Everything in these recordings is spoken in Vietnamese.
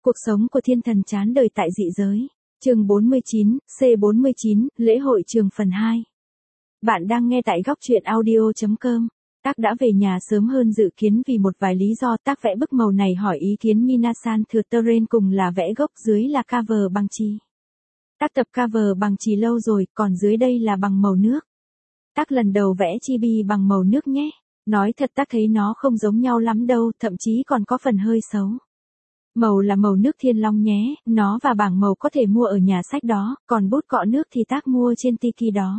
Cuộc sống của thiên thần chán đời tại dị giới. Chương 49, C49, lễ hội trường phần 2. Bạn đang nghe tại góc truyện audio.com. Tác đã về nhà sớm hơn dự kiến vì một vài lý do. Tác vẽ bức màu này hỏi ý kiến Minasan thừa terrain cùng là vẽ gốc, dưới là cover bằng chì. Tác tập cover bằng chì lâu rồi, còn dưới đây là bằng màu nước. Tác lần đầu vẽ chibi bằng màu nước nhé. Nói thật tác thấy nó không giống nhau lắm đâu, thậm chí còn có phần hơi xấu. Màu là màu nước Thiên Long nhé, nó và bảng màu có thể mua ở nhà sách đó, còn bút cọ nước thì tác mua trên Tiki đó.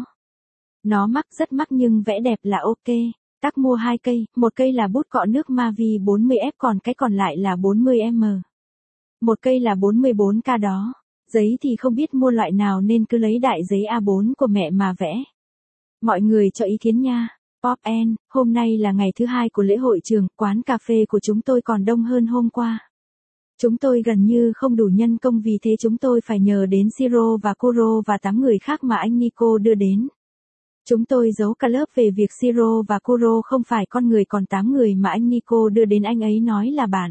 Nó mắc, rất mắc nhưng vẽ đẹp là ok. Tác mua 2 cây, một cây là bút cọ nước Mavi 40F còn cái còn lại là 40M. Một cây là 44K đó. Giấy thì không biết mua loại nào nên cứ lấy đại giấy A4 của mẹ mà vẽ. Mọi người cho ý kiến nha. Pop N, hôm nay là ngày thứ 2 của lễ hội trường, quán cà phê của chúng tôi còn đông hơn hôm qua. Chúng tôi gần như không đủ nhân công vì thế chúng tôi phải nhờ đến Shiro và Kuro và 8 người khác mà anh Nico đưa đến. Chúng tôi giấu cả lớp về việc Shiro và Kuro không phải con người còn 8 người mà anh Nico đưa đến anh ấy nói là bạn.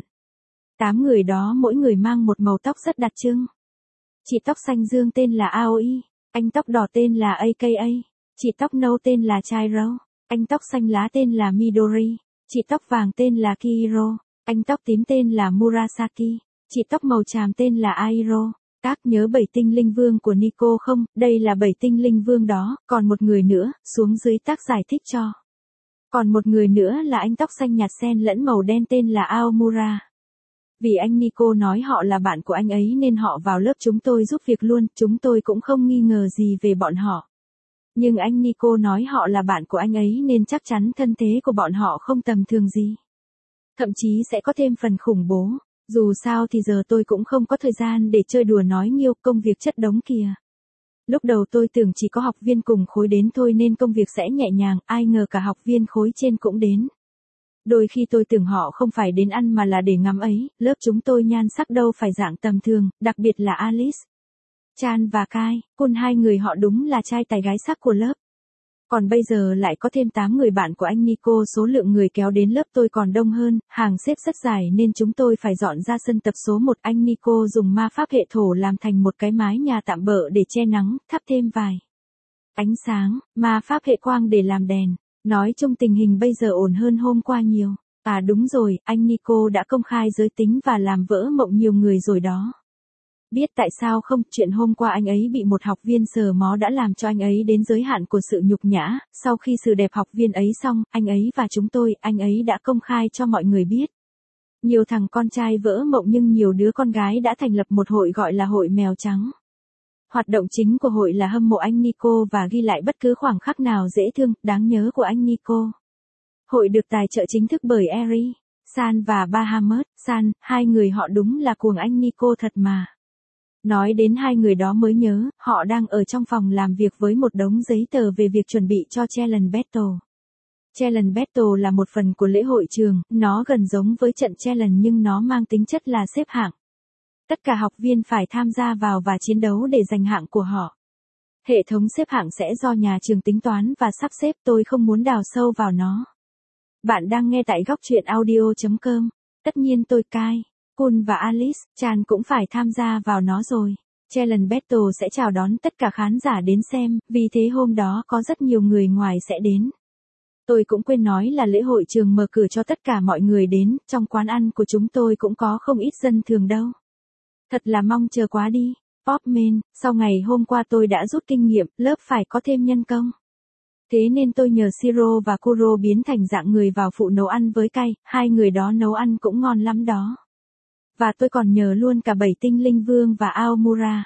8 người đó mỗi người mang một màu tóc rất đặc trưng. Chị tóc xanh dương tên là Aoi, anh tóc đỏ tên là AKA, chị tóc nâu tên là Chairo, anh tóc xanh lá tên là Midori, chị tóc vàng tên là Kihiro. Anh tóc tím tên là Murasaki, chị tóc màu tràm tên là Airo. Các nhớ 7 tinh linh vương của Nico không? Đây là 7 tinh linh vương đó, còn một người nữa, xuống dưới tác giải thích cho. Còn một người nữa là anh tóc xanh nhạt xen lẫn màu đen tên là Aomura. Vì anh Nico nói họ là bạn của anh ấy nên họ vào lớp chúng tôi giúp việc luôn, chúng tôi cũng không nghi ngờ gì về bọn họ. Nhưng anh Nico nói họ là bạn của anh ấy nên chắc chắn thân thế của bọn họ không tầm thường gì. Thậm chí sẽ có thêm phần khủng bố. Dù sao thì giờ tôi cũng không có thời gian để chơi đùa nói nhiều, công việc chất đống kìa. Lúc đầu tôi tưởng chỉ có học viên cùng khối đến thôi nên công việc sẽ nhẹ nhàng, ai ngờ cả học viên khối trên cũng đến. Đôi khi tôi tưởng họ không phải đến ăn mà là để ngắm ấy, lớp chúng tôi nhan sắc đâu phải dạng tầm thường, đặc biệt là Alice, Chan và Kai, Kun, hai người họ đúng là trai tài gái sắc của lớp. Còn bây giờ lại có thêm 8 người bạn của anh Nico, số lượng người kéo đến lớp tôi còn đông hơn, hàng xếp rất dài nên chúng tôi phải dọn ra sân tập số 1. Anh Nico dùng ma pháp hệ thổ làm thành một cái mái nhà tạm bợ để che nắng, thắp thêm vài ánh sáng, ma pháp hệ quang để làm đèn. Nói chung tình hình bây giờ ổn hơn hôm qua nhiều. À đúng rồi, anh Nico đã công khai giới tính và làm vỡ mộng nhiều người rồi đó. Biết tại sao không, chuyện hôm qua anh ấy bị một học viên sờ mó đã làm cho anh ấy đến giới hạn của sự nhục nhã, sau khi xử đẹp học viên ấy xong, anh ấy và chúng tôi, anh ấy đã công khai cho mọi người biết. Nhiều thằng con trai vỡ mộng nhưng nhiều đứa con gái đã thành lập một hội gọi là hội mèo trắng. Hoạt động chính của hội là hâm mộ anh Nico và ghi lại bất cứ khoảnh khắc nào dễ thương, đáng nhớ của anh Nico. Hội được tài trợ chính thức bởi Eri, San và Bahamut, San, hai người họ đúng là cuồng anh Nico thật mà. Nói đến hai người đó mới nhớ, họ đang ở trong phòng làm việc với một đống giấy tờ về việc chuẩn bị cho Challenge Battle. Challenge Battle là một phần của lễ hội trường, nó gần giống với trận Challenge nhưng nó mang tính chất là xếp hạng. Tất cả học viên phải tham gia vào và chiến đấu để giành hạng của họ. Hệ thống xếp hạng sẽ do nhà trường tính toán và sắp xếp, tôi không muốn đào sâu vào nó. Bạn đang nghe tại góc truyện audio.com. Tất nhiên tôi Kai, Kun và Alice, Chan cũng phải tham gia vào nó rồi. Challenge Battle sẽ chào đón tất cả khán giả đến xem, vì thế hôm đó có rất nhiều người ngoài sẽ đến. Tôi cũng quên nói là lễ hội trường mở cửa cho tất cả mọi người đến, trong quán ăn của chúng tôi cũng có không ít dân thường đâu. Thật là mong chờ quá đi. Popman, sau ngày hôm qua tôi đã rút kinh nghiệm, lớp phải có thêm nhân công. Thế nên tôi nhờ Shiro và Kuro biến thành dạng người vào phụ nấu ăn với Kai, hai người đó nấu ăn cũng ngon lắm đó. Và tôi còn nhờ luôn cả 7 tinh linh vương và Aomura.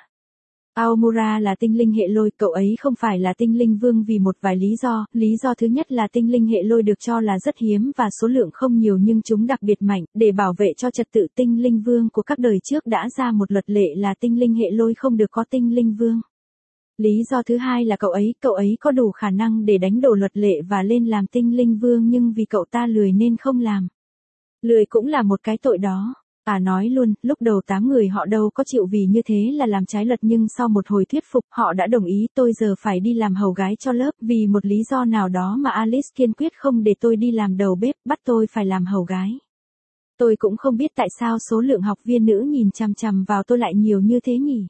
Aomura là tinh linh hệ lôi, cậu ấy không phải là tinh linh vương vì một vài lý do. Lý do thứ nhất là tinh linh hệ lôi được cho là rất hiếm và số lượng không nhiều nhưng chúng đặc biệt mạnh. Để bảo vệ cho trật tự tinh linh vương của các đời trước đã ra một luật lệ là tinh linh hệ lôi không được có tinh linh vương. Lý do thứ hai là cậu ấy có đủ khả năng để đánh đổ luật lệ và lên làm tinh linh vương nhưng vì cậu ta lười nên không làm. Lười cũng là một cái tội đó. À nói luôn, lúc đầu 8 người họ đâu có chịu vì như thế là làm trái luật nhưng sau một hồi thuyết phục họ đã đồng ý. Tôi giờ phải đi làm hầu gái cho lớp vì một lý do nào đó mà Alice kiên quyết không để tôi đi làm đầu bếp, bắt tôi phải làm hầu gái. Tôi cũng không biết tại sao số lượng học viên nữ nhìn chằm chằm vào tôi lại nhiều như thế nhỉ.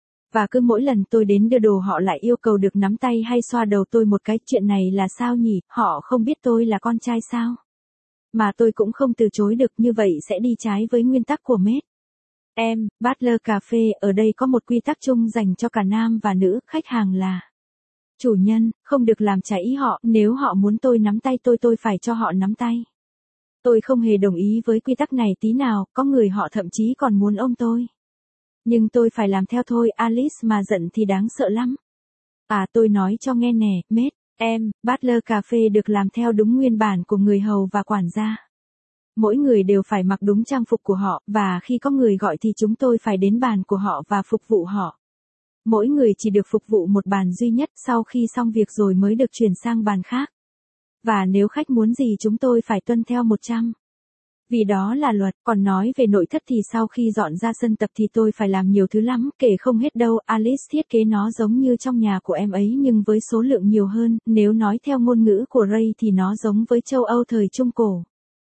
Và cứ mỗi lần tôi đến đưa đồ họ lại yêu cầu được nắm tay hay xoa đầu tôi một cái, chuyện này là sao nhỉ, họ không biết tôi là con trai sao? Mà tôi cũng không từ chối được, như vậy sẽ đi trái với nguyên tắc của Mết. Butler Cà phê ở đây có một quy tắc chung dành cho cả nam và nữ, khách hàng là chủ nhân, không được làm trái ý họ, nếu họ muốn tôi nắm tay tôi phải cho họ nắm tay. Tôi không hề đồng ý với quy tắc này tí nào, có người họ thậm chí còn muốn ôm tôi. Nhưng tôi phải làm theo thôi, Alice mà giận thì đáng sợ lắm. Tôi nói cho nghe nè, Mết, Butler Cà phê được làm theo đúng nguyên bản của người hầu và quản gia. Mỗi người đều phải mặc đúng trang phục của họ, và khi có người gọi thì chúng tôi phải đến bàn của họ và phục vụ họ. Mỗi người chỉ được phục vụ một bàn duy nhất, sau khi xong việc rồi mới được chuyển sang bàn khác. Và nếu khách muốn gì chúng tôi phải tuân theo 100. Vì đó là luật. Còn nói về nội thất thì sau khi dọn ra sân tập thì tôi phải làm nhiều thứ lắm, kể không hết đâu. Alice thiết kế nó giống như trong nhà của em ấy nhưng với số lượng nhiều hơn, nếu nói theo ngôn ngữ của Ray thì nó giống với châu Âu thời Trung Cổ.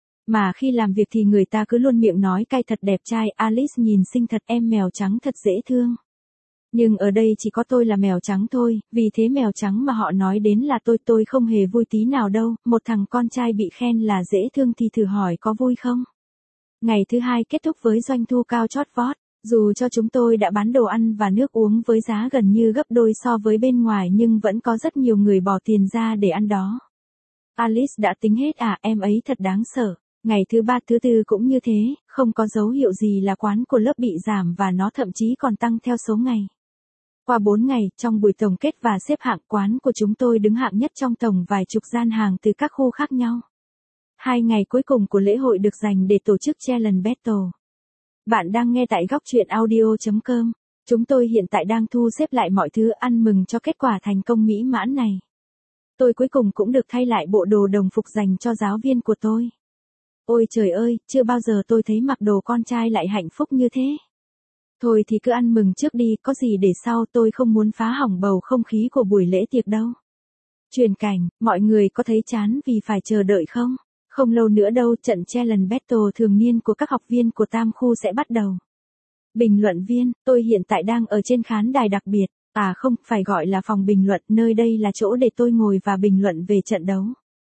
Mà khi làm việc thì người ta cứ luôn miệng nói cay thật đẹp trai, Alice nhìn xinh thật, em mèo trắng thật dễ thương. Nhưng ở đây chỉ có tôi là mèo trắng thôi, vì thế mèo trắng mà họ nói đến là tôi không hề vui tí nào đâu, một thằng con trai bị khen là dễ thương thì thử hỏi có vui không? Ngày thứ hai kết thúc với doanh thu cao chót vót, dù cho chúng tôi đã bán đồ ăn và nước uống với giá gần như gấp đôi so với bên ngoài nhưng vẫn có rất nhiều người bỏ tiền ra để ăn đó. Alice đã tính hết em ấy thật đáng sợ. Ngày thứ ba thứ tư cũng như thế, không có dấu hiệu gì là quán của lớp bị giảm và nó thậm chí còn tăng theo số ngày. Qua 4 ngày, trong buổi tổng kết và xếp hạng, quán của chúng tôi đứng hạng nhất trong tổng vài chục gian hàng từ các khu khác nhau. 2 ngày cuối cùng của lễ hội được dành để tổ chức Challenge Battle. Bạn đang nghe tại góc truyện audio.com. Chúng tôi hiện tại đang thu xếp lại mọi thứ, ăn mừng cho kết quả thành công mỹ mãn này. Tôi cuối cùng cũng được thay lại bộ đồ đồng phục dành cho giáo viên của tôi. Ôi trời ơi, chưa bao giờ tôi thấy mặc đồ con trai lại hạnh phúc như thế. Thôi thì cứ ăn mừng trước đi, có gì để sau, tôi không muốn phá hỏng bầu không khí của buổi lễ tiệc đâu. Chuyển cảnh, mọi người có thấy chán vì phải chờ đợi không? Không lâu nữa đâu, trận Challenge Battle thường niên của các học viên của Tam khu sẽ bắt đầu. Bình luận viên, tôi hiện tại đang ở trên khán đài đặc biệt, không, phải gọi là phòng bình luận, nơi đây là chỗ để tôi ngồi và bình luận về trận đấu.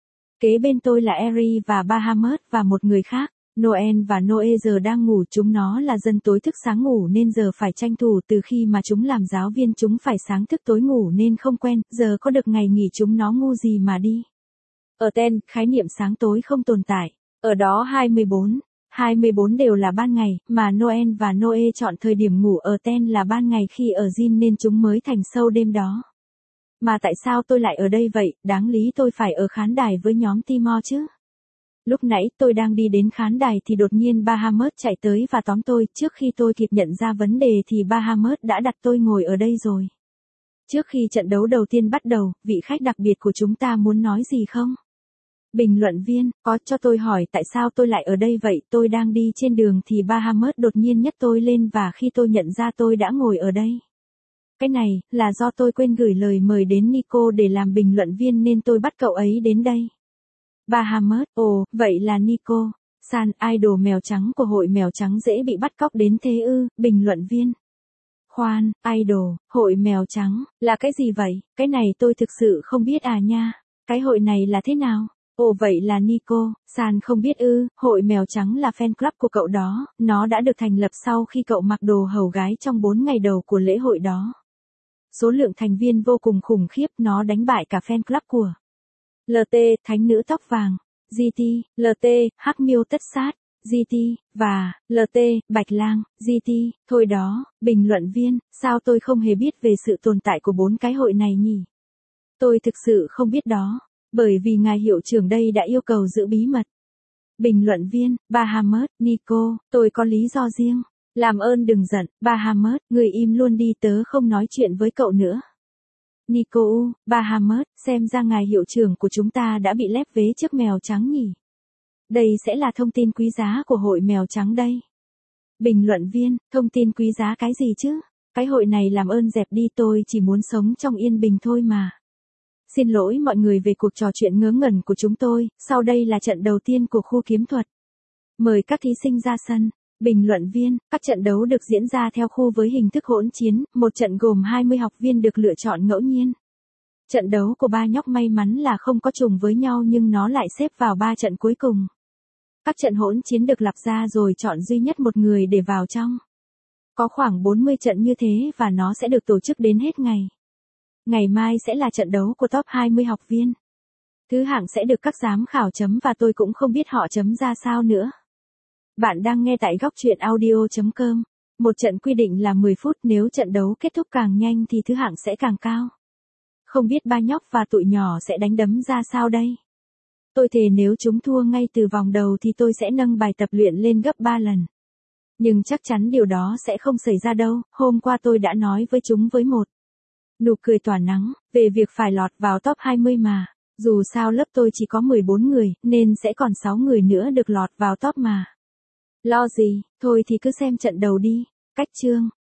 Kế bên tôi là Eri và Bahamut và một người khác. Noel và Noe giờ đang ngủ, chúng nó là dân tối thức sáng ngủ nên giờ phải tranh thủ, từ khi mà chúng làm giáo viên chúng phải sáng thức tối ngủ nên không quen, giờ có được ngày nghỉ chúng nó ngu gì mà đi. Ở Ten, khái niệm sáng tối không tồn tại. Ở đó 24 đều là ban ngày, mà Noel và Noe chọn thời điểm ngủ ở Ten là ban ngày khi ở Jin nên chúng mới thành sâu đêm đó. Mà tại sao tôi lại ở đây vậy, đáng lý tôi phải ở khán đài với nhóm Timor chứ. Lúc nãy tôi đang đi đến khán đài thì đột nhiên Bahamut chạy tới và tóm tôi, trước khi tôi kịp nhận ra vấn đề thì Bahamut đã đặt tôi ngồi ở đây rồi. Trước khi trận đấu đầu tiên bắt đầu, vị khách đặc biệt của chúng ta muốn nói gì không? Bình luận viên, có, cho tôi hỏi tại sao tôi lại ở đây vậy, tôi đang đi trên đường thì Bahamut đột nhiên nhấc tôi lên và khi tôi nhận ra tôi đã ngồi ở đây. Cái này, là do tôi quên gửi lời mời đến Nico để làm bình luận viên nên tôi bắt cậu ấy đến đây. Bahamut, ồ, vậy là Nico. San, idol mèo trắng của hội mèo trắng dễ bị bắt cóc đến thế ư, bình luận viên. Khoan, idol, hội mèo trắng, là cái gì vậy, cái này tôi thực sự không biết nha. Cái hội này là thế nào? Ồ vậy là Nico, San không biết ư, hội mèo trắng là fan club của cậu đó, nó đã được thành lập sau khi cậu mặc đồ hầu gái trong 4 ngày đầu của lễ hội đó. Số lượng thành viên vô cùng khủng khiếp, nó đánh bại cả fan club của LT, Thánh nữ tóc vàng, GT, LT, Hắc miêu tất sát, GT, và LT, Bạch lang, GT, thôi đó, bình luận viên, sao tôi không hề biết về sự tồn tại của 4 cái hội này nhỉ? Tôi thực sự không biết đó, bởi vì ngài hiệu trưởng đây đã yêu cầu giữ bí mật. Bình luận viên, Bahamut, Nico, tôi có lý do riêng. Làm ơn đừng giận, Bahamut, người im luôn đi, tớ không nói chuyện với cậu nữa. Nico, Bahamut, xem ra ngài hiệu trưởng của chúng ta đã bị lép vế trước mèo trắng nhỉ. Đây sẽ là thông tin quý giá của hội mèo trắng đây. Bình luận viên, thông tin quý giá cái gì chứ? Cái hội này làm ơn dẹp đi, tôi chỉ muốn sống trong yên bình thôi mà. Xin lỗi mọi người về cuộc trò chuyện ngớ ngẩn của chúng tôi, sau đây là trận đầu tiên của khu kiếm thuật. Mời các thí sinh ra sân. Bình luận viên, các trận đấu được diễn ra theo khu với hình thức hỗn chiến, một trận gồm 20 học viên được lựa chọn ngẫu nhiên. Trận đấu của ba nhóc may mắn là không có trùng với nhau nhưng nó lại xếp vào 3 trận cuối cùng. Các trận hỗn chiến được lập ra rồi chọn duy nhất một người để vào trong. Có khoảng 40 trận như thế và nó sẽ được tổ chức đến hết ngày. Ngày mai sẽ là trận đấu của top 20 học viên. Thứ hạng sẽ được các giám khảo chấm và tôi cũng không biết họ chấm ra sao nữa. Bạn đang nghe tại góc truyện audio.com. Một trận quy định là 10 phút, nếu trận đấu kết thúc càng nhanh thì thứ hạng sẽ càng cao. Không biết ba nhóc và tụi nhỏ sẽ đánh đấm ra sao đây? Tôi thề nếu chúng thua ngay từ vòng đầu thì tôi sẽ nâng bài tập luyện lên gấp 3 lần. Nhưng chắc chắn điều đó sẽ không xảy ra đâu, hôm qua tôi đã nói với chúng với một nụ cười tỏa nắng, về việc phải lọt vào top 20 mà. Dù sao lớp tôi chỉ có 14 người, nên sẽ còn 6 người nữa được lọt vào top mà. Lo gì, thôi thì cứ xem trận đầu đi. Cách chương